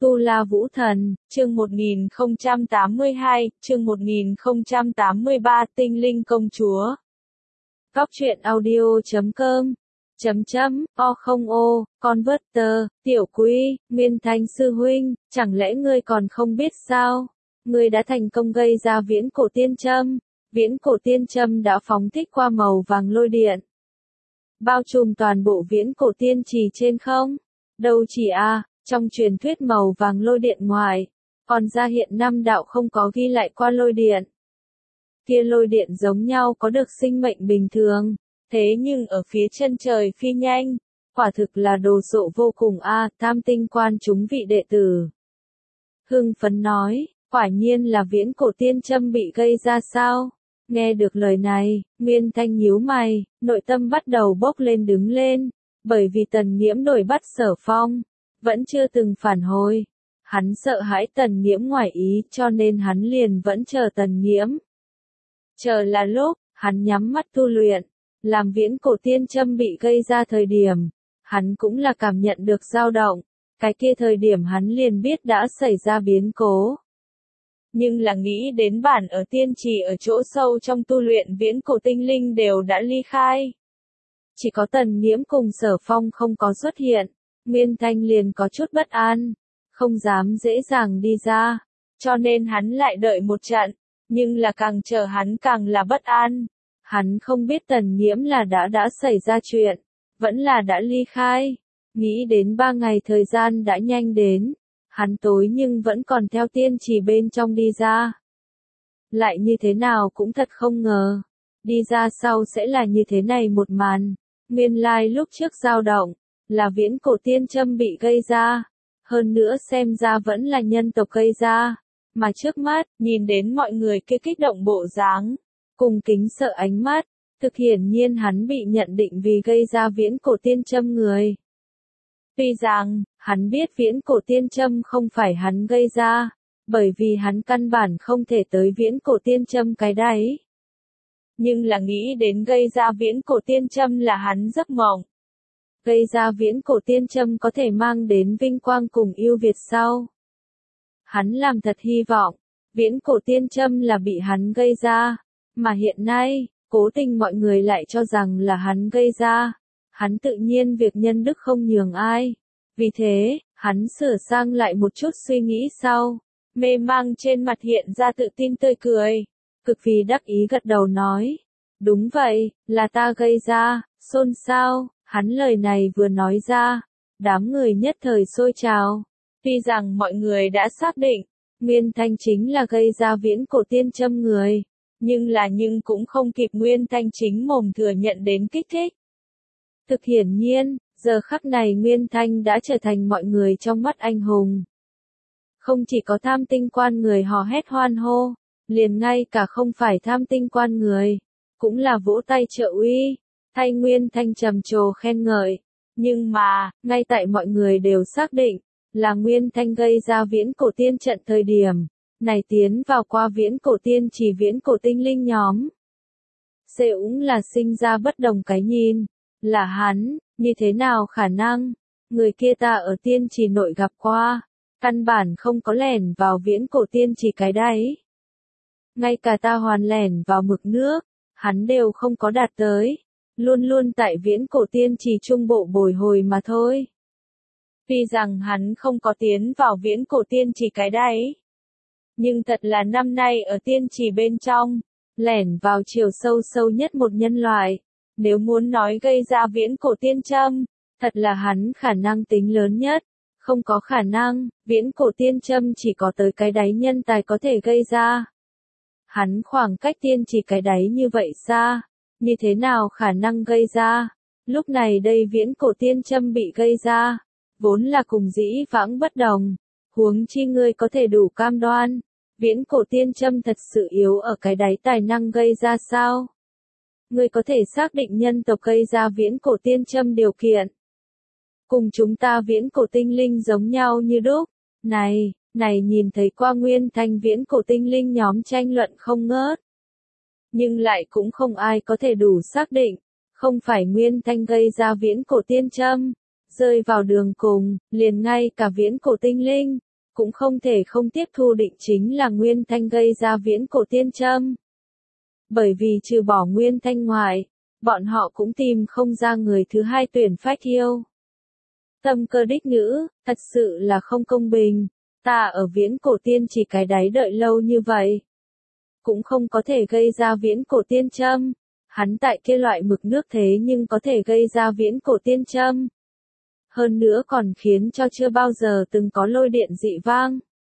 Tu La Vũ Thần, chương 1082, chương 1083 Tinh Linh Công Chúa. Góc truyện audio.com O không Converter, Tiểu Quý, Nguyên Thanh Sư Huynh, chẳng lẽ ngươi còn không biết sao? Ngươi đã thành công gây ra viễn cổ tiên châm. Viễn cổ tiên châm đã phóng thích qua màu vàng lôi điện, bao trùm toàn bộ viễn cổ tiên trì trên không. Đâu chỉ trong truyền thuyết màu vàng lôi điện ngoài, còn ra hiện 5 đạo không có ghi lại qua lôi điện. Kia lôi điện giống nhau có được sinh mệnh bình thường, thế nhưng ở phía chân trời phi nhanh, quả thực là đồ sộ vô cùng Tam tinh quan chúng vị đệ tử hưng phấn nói, quả nhiên là viễn cổ tiên châm bị gây ra sao? Nghe được lời này, Nguyên Thanh nhíu mày, nội tâm bắt đầu bốc lên đứng lên, bởi vì Tần Nghiễm đuổi bắt Sở Phong, vẫn chưa từng phản hồi. Hắn sợ hãi Tần Nghiễm ngoài ý cho nên hắn liền vẫn chờ Tần Nghiễm. Chờ là lúc, hắn nhắm mắt tu luyện, làm viễn cổ tiên châm bị gây ra thời điểm, hắn cũng là cảm nhận được dao động, cái kia thời điểm hắn liền biết đã xảy ra biến cố. Nhưng là nghĩ đến bản ở tiên trì ở chỗ sâu trong tu luyện viễn cổ tinh linh đều đã ly khai. Chỉ có Tần Nghiễm cùng Sở Phong không có xuất hiện, Nguyên Thanh liền có chút bất an, không dám dễ dàng đi ra, cho nên hắn lại đợi một trận, nhưng là càng chờ hắn càng là bất an. Hắn không biết Tần Nghiễm là đã xảy ra chuyện, vẫn là đã ly khai, nghĩ đến 3 ngày thời gian đã nhanh đến. Hắn tối nhưng vẫn còn theo tiên trì bên trong đi ra. Lại như thế nào cũng thật không ngờ. Đi ra sau sẽ là như thế này một màn. Nguyên lai lúc trước dao động, là viễn cổ tiên châm bị gây ra. Hơn nữa xem ra vẫn là nhân tộc gây ra. Mà trước mắt, nhìn đến mọi người kia kích động bộ dáng, cùng kính sợ ánh mắt, thực hiển nhiên hắn bị nhận định vì gây ra viễn cổ tiên châm người. Tuy rằng, hắn biết viễn cổ tiên châm không phải hắn gây ra, bởi vì hắn căn bản không thể tới viễn cổ tiên châm cái đáy. Nhưng là nghĩ đến gây ra viễn cổ tiên châm là hắn giấc mộng. Gây ra viễn cổ tiên châm có thể mang đến vinh quang cùng ưu việt sau. Hắn làm thật hy vọng, viễn cổ tiên châm là bị hắn gây ra, mà hiện nay, cố tình mọi người lại cho rằng là hắn gây ra. Hắn tự nhiên việc nhân đức không nhường ai. Vì thế, hắn sửa sang lại một chút suy nghĩ sau. Mê mang trên mặt hiện ra tự tin tươi cười. Cực kỳ đắc ý gật đầu nói. Đúng vậy, là ta gây ra, xôn xao. Hắn lời này vừa nói ra. Đám người nhất thời sôi trào. Tuy rằng mọi người đã xác định, Nguyên Thanh chính là gây ra viễn cổ tiên châm người. Nhưng cũng không kịp Nguyên Thanh chính mồm thừa nhận đến kích thích. Thực hiển nhiên, giờ khắc này Nguyên Thanh đã trở thành mọi người trong mắt anh hùng. Không chỉ có tham tinh quan người hò hét hoan hô, liền ngay cả không phải tham tinh quan người, cũng là vỗ tay trợ uy, thay Nguyên Thanh trầm trồ khen ngợi. Nhưng mà, ngay tại mọi người đều xác định, là Nguyên Thanh gây ra viễn cổ tiên trận thời điểm, này tiến vào qua viễn cổ tiên chỉ viễn cổ tinh linh nhóm. Cũng là sinh ra bất đồng cái nhìn. Là hắn, như thế nào khả năng? Người kia ta ở tiên trì nội gặp qua, căn bản không có lẻn vào viễn cổ tiên trì cái đáy. Ngay cả ta hoàn lẻn vào mực nước, hắn đều không có đạt tới, luôn luôn tại viễn cổ tiên trì trung bộ bồi hồi mà thôi. Tuy rằng hắn không có tiến vào viễn cổ tiên trì cái đáy, nhưng thật là năm nay ở tiên trì bên trong, lẻn vào chiều sâu nhất một nhân loại. Nếu muốn nói gây ra viễn cổ tiên châm, thật là hắn khả năng tính lớn nhất. Không có khả năng, viễn cổ tiên châm chỉ có tới cái đáy nhân tài có thể gây ra. Hắn khoảng cách tiên chỉ cái đáy như vậy xa, như thế nào khả năng gây ra? Lúc này đây viễn cổ tiên châm bị gây ra, vốn là cùng dĩ vãng bất đồng. Huống chi ngươi có thể đủ cam đoan, viễn cổ tiên châm thật sự yếu ở cái đáy tài năng gây ra sao? Ngươi có thể xác định nhân tộc gây ra viễn cổ tiên châm điều kiện. Cùng chúng ta viễn cổ tinh linh giống nhau như đúc. Này nhìn thấy qua Nguyên Thanh viễn cổ tinh linh nhóm tranh luận không ngớt. Nhưng lại cũng không ai có thể đủ xác định, không phải Nguyên Thanh gây ra viễn cổ tiên châm. Rơi vào đường cùng, liền ngay cả viễn cổ tinh linh, cũng không thể không tiếp thu định chính là Nguyên Thanh gây ra viễn cổ tiên châm. Bởi vì trừ bỏ Nguyên Thanh ngoại, bọn họ cũng tìm không ra người thứ hai tuyển Phách Yêu. Tâm Cơ đích nữ, thật sự là không công bình, ta ở viễn cổ tiên chỉ cái đáy đợi lâu như vậy. Cũng không có thể gây ra viễn cổ tiên châm, hắn tại kia loại mực nước thế nhưng có thể gây ra viễn cổ tiên châm. Hơn nữa còn khiến cho chưa bao giờ từng có lôi điện dị vang.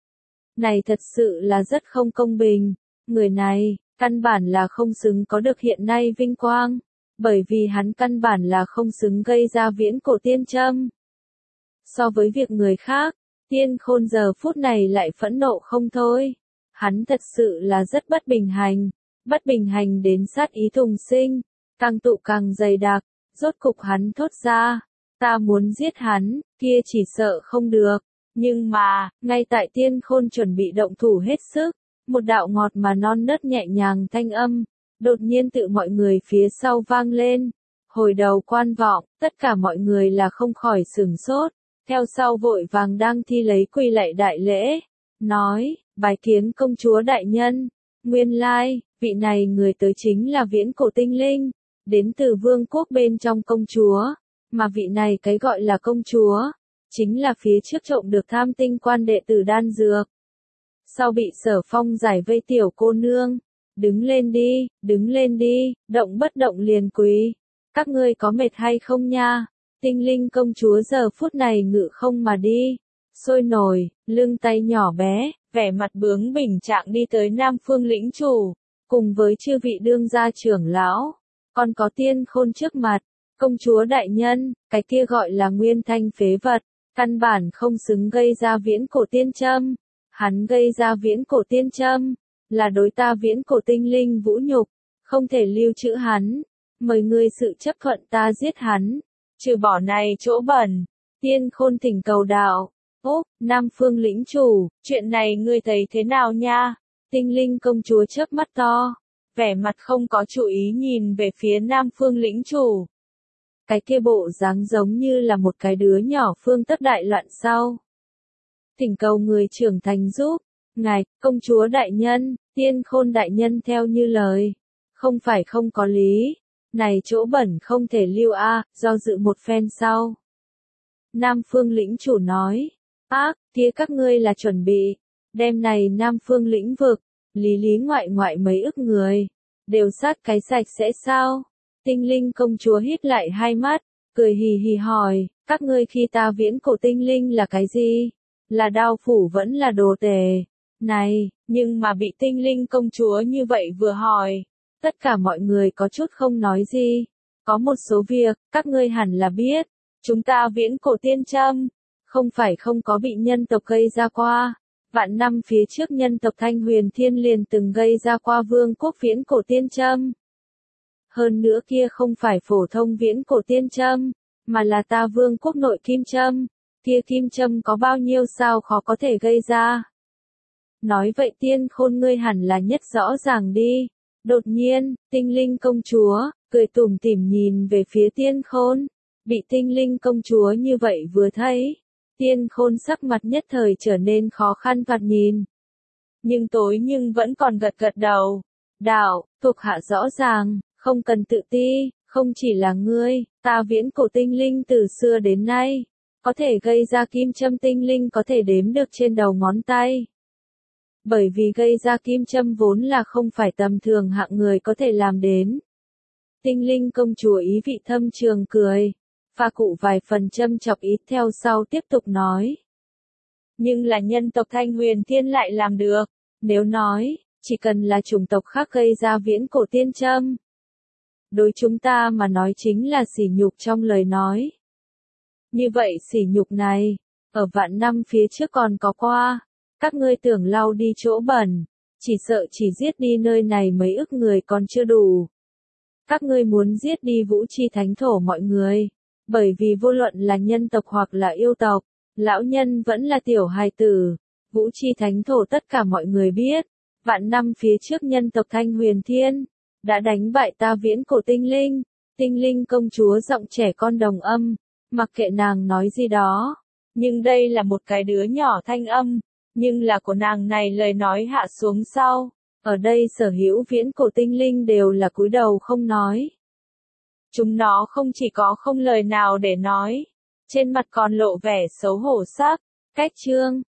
Này thật sự là rất không công bình, người này, căn bản là không xứng có được hiện nay vinh quang, bởi vì hắn căn bản là không xứng gây ra viễn cổ tiên châm. So với việc người khác, Tiên Khôn giờ phút này lại phẫn nộ không thôi. Hắn thật sự là rất bất bình hành đến sát ý thùng sinh, càng tụ càng dày đặc, rốt cục hắn thốt ra, ta muốn giết hắn, kia chỉ sợ không được. Nhưng mà, ngay tại Tiên Khôn chuẩn bị động thủ hết sức, một đạo ngọt mà non nớt nhẹ nhàng thanh âm, đột nhiên tự mọi người phía sau vang lên. Hồi đầu quan vọng, tất cả mọi người là không khỏi sửng sốt, theo sau vội vàng đang thi lấy quỳ lạy đại lễ, nói, bái kiến công chúa đại nhân, nguyên lai, vị này người tới chính là viễn cổ tinh linh, đến từ vương quốc bên trong công chúa, mà vị này cái gọi là công chúa, chính là phía trước trộm được Tham Tinh quan đệ tử đan dược. Sau bị Sở Phong giải vây tiểu cô nương, đứng lên đi, động bất động liền quỳ, các ngươi có mệt hay không nha? Tinh linh công chúa giờ phút này ngự không mà đi, sôi nổi, lưng tay nhỏ bé, vẻ mặt bướng bỉnh trạng đi tới Nam Phương lĩnh chủ, cùng với chư vị đương gia trưởng lão, còn có Tiên Khôn trước mặt, công chúa đại nhân, cái kia gọi là Nguyên Thanh phế vật, căn bản không xứng gây ra viễn cổ tiên châm, hắn gây ra viễn cổ tiên châm, là đối ta viễn cổ tinh linh vũ nhục, không thể lưu trữ hắn, mời ngươi sự chấp thuận ta giết hắn. Trừ bỏ này chỗ bẩn, Tiên Khôn thỉnh cầu đạo, Nam Phương lĩnh chủ, chuyện này ngươi thấy thế nào nha? Tinh linh công chúa chớp mắt to, vẻ mặt không có chú ý nhìn về phía Nam Phương lĩnh chủ. Cái kia bộ dáng giống như là một cái đứa nhỏ phương tất đại loạn sau. Thỉnh cầu người trưởng thành giúp, ngài, công chúa đại nhân, Tiên Khôn đại nhân theo như lời, không phải không có lý. Này chỗ bẩn không thể lưu do dự một phen sau. Nam Phương lĩnh chủ nói, kia các ngươi là chuẩn bị, đêm này Nam Phương lĩnh vực, lý ngoại mấy ức người, đều sát cái sạch sẽ sao? Tinh linh công chúa hít lại hai mắt, cười hì hì hỏi, các ngươi khi ta viễn cổ tinh linh là cái gì? Là đao phủ vẫn là đồ tề? Này, nhưng mà bị tinh linh công chúa như vậy vừa hỏi. Tất cả mọi người có chút không nói gì. Có một số việc, các ngươi hẳn là biết. Chúng ta viễn cổ tiên châm. Không phải không có bị nhân tộc gây ra qua. Vạn năm phía trước nhân tộc Thanh Huyền Thiên liền từng gây ra qua vương quốc viễn cổ tiên châm. Hơn nữa kia không phải phổ thông viễn cổ tiên châm, mà là ta vương quốc nội kim châm. Kia kim châm có bao nhiêu sao khó có thể gây ra. Nói vậy Tiên Khôn ngươi hẳn là nhất rõ ràng đi. Đột nhiên, tinh linh công chúa, cười tủm tỉm nhìn về phía Tiên Khôn. Bị tinh linh công chúa như vậy vừa thấy, Tiên Khôn sắc mặt nhất thời trở nên khó khăn thoạt nhìn. Nhưng vẫn còn gật đầu. Đạo, thuộc hạ rõ ràng, không cần tự ti, không chỉ là ngươi, ta viễn cổ tinh linh từ xưa đến nay, có thể gây ra kim châm tinh linh có thể đếm được trên đầu ngón tay. Bởi vì gây ra kim châm vốn là không phải tầm thường hạng người có thể làm đến. Tinh linh công chúa ý vị thâm trường cười, pha cụ vài phần châm chọc ý theo sau tiếp tục nói. Nhưng là nhân tộc Thanh Huyền Thiên lại làm được, nếu nói, chỉ cần là chủng tộc khác gây ra viễn cổ tiên châm. Đối chúng ta mà nói chính là sỉ nhục trong lời nói. Như vậy sỉ nhục này, ở vạn năm phía trước còn có qua. Các ngươi tưởng lau đi chỗ bẩn, chỉ sợ chỉ giết đi nơi này mấy ức người còn chưa đủ. Các ngươi muốn giết đi Vũ Chi Thánh Thổ mọi người, bởi vì vô luận là nhân tộc hoặc là yêu tộc, lão nhân vẫn là tiểu hài tử. Vũ Chi Thánh Thổ tất cả mọi người biết, vạn năm phía trước nhân tộc Thanh Huyền Thiên, đã đánh bại ta viễn cổ tinh linh công chúa giọng trẻ con đồng âm, mặc kệ nàng nói gì đó. Nhưng đây là một cái đứa nhỏ thanh âm, nhưng là của nàng này lời nói hạ xuống sau. Ở đây sở hữu viễn cổ tinh linh đều là cúi đầu không nói. Chúng nó không chỉ có không lời nào để nói, trên mặt còn lộ vẻ xấu hổ sắc. Cách chương